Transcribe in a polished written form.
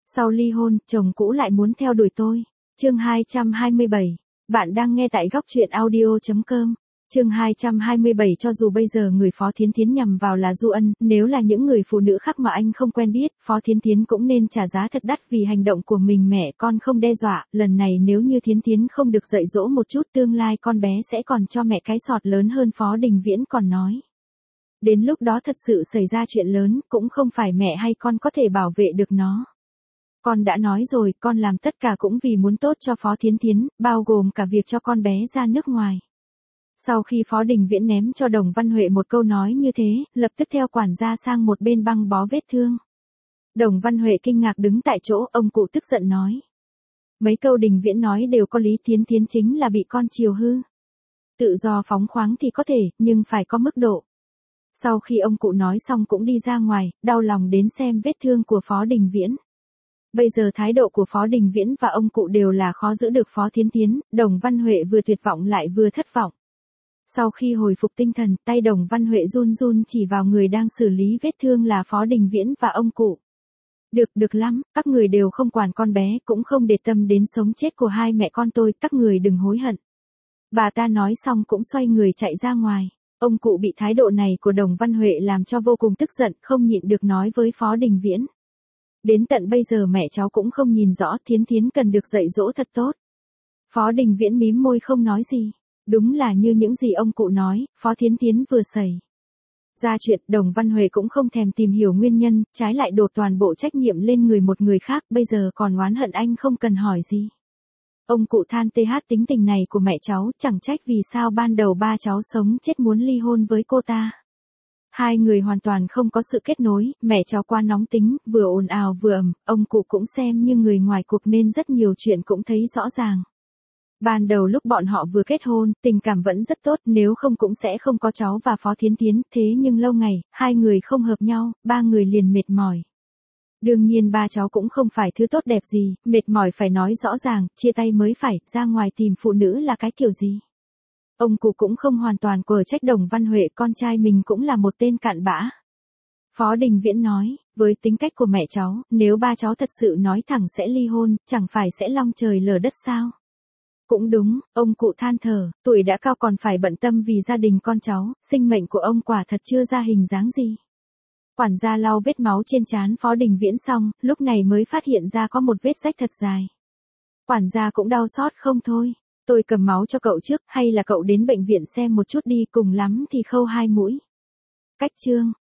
Sau ly hôn, chồng cũ lại muốn theo đuổi tôi. Chương 227. Bạn đang nghe tại góc truyện audio.com. Chương 227. Cho dù bây giờ người Phó Thiến Thiến nhằm vào là Du Ân, nếu là những người phụ nữ khác mà anh không quen biết, Phó Thiến Thiến cũng nên trả giá thật đắt vì hành động của mình. Mẹ con không đe dọa, lần này nếu như Thiến Thiến không được dạy dỗ một chút, tương lai con bé sẽ còn cho mẹ cái sọt lớn hơn. Phó Đình Viễn còn nói. Đến lúc đó thật sự xảy ra chuyện lớn, cũng không phải mẹ hay con có thể bảo vệ được nó. Con đã nói rồi, con làm tất cả cũng vì muốn tốt cho Phó Thiến Thiến, bao gồm cả việc cho con bé ra nước ngoài. Sau khi Phó Đình Viễn ném cho Đồng Văn Huệ một câu nói như thế, lập tức theo quản gia sang một bên băng bó vết thương. Đồng Văn Huệ kinh ngạc đứng tại chỗ, ông cụ tức giận nói. Mấy câu Đình Viễn nói đều có lý, Thiến Thiến chính là bị con chiều hư. Tự do phóng khoáng thì có thể, nhưng phải có mức độ. Sau khi ông cụ nói xong cũng đi ra ngoài, đau lòng đến xem vết thương của Phó Đình Viễn. Bây giờ thái độ của Phó Đình Viễn và ông cụ đều là khó giữ được Phó Thiến Thiến, Đồng Văn Huệ vừa tuyệt vọng lại vừa thất vọng. Sau khi hồi phục tinh thần, tay Đồng Văn Huệ run run chỉ vào người đang xử lý vết thương là Phó Đình Viễn và ông cụ. Được lắm, các người đều không quản con bé, cũng không để tâm đến sống chết của hai mẹ con tôi, các người đừng hối hận. Bà ta nói xong cũng xoay người chạy ra ngoài. Ông cụ bị thái độ này của Đồng Văn Huệ làm cho vô cùng tức giận, không nhịn được nói với Phó Đình Viễn. Đến tận bây giờ mẹ cháu cũng không nhìn rõ, Thiến Thiến cần được dạy dỗ thật tốt. Phó Đình Viễn mím môi không nói gì. Đúng là như những gì ông cụ nói, Phó Thiến Thiến vừa xảy ra chuyện, Đồng Văn Huệ cũng không thèm tìm hiểu nguyên nhân, trái lại đổ toàn bộ trách nhiệm lên người một người khác, bây giờ còn oán hận anh không cần hỏi gì. Ông cụ than tính tình này của mẹ cháu, chẳng trách vì sao ban đầu ba cháu sống chết muốn ly hôn với cô ta. Hai người hoàn toàn không có sự kết nối, mẹ cháu quá nóng tính, vừa ồn ào vừa ầm, ông cụ cũng xem như người ngoài cuộc nên rất nhiều chuyện cũng thấy rõ ràng. Ban đầu lúc bọn họ vừa kết hôn, tình cảm vẫn rất tốt, nếu không cũng sẽ không có cháu và Phó Thiến Thiến, thế nhưng lâu ngày, hai người không hợp nhau, ba người liền mệt mỏi. Đương nhiên ba cháu cũng không phải thứ tốt đẹp gì, mệt mỏi phải nói rõ ràng, chia tay mới phải, ra ngoài tìm phụ nữ là cái kiểu gì. Ông cụ cũng không hoàn toàn quở trách Đồng Văn Huệ, con trai mình cũng là một tên cặn bã. Phó Đình Viễn nói, với tính cách của mẹ cháu, nếu ba cháu thật sự nói thẳng sẽ ly hôn, chẳng phải sẽ long trời lở đất sao? Cũng đúng, ông cụ than thở, tuổi đã cao còn phải bận tâm vì gia đình con cháu, sinh mệnh của ông quả thật chưa ra hình dáng gì. Quản gia lau vết máu trên trán Phó Đình Viễn xong, lúc này mới phát hiện ra có một vết rách thật dài. Quản gia cũng đau xót không thôi, tôi cầm máu cho cậu trước, hay là cậu đến bệnh viện xem một chút đi, cùng lắm thì khâu 2 mũi. Cách chương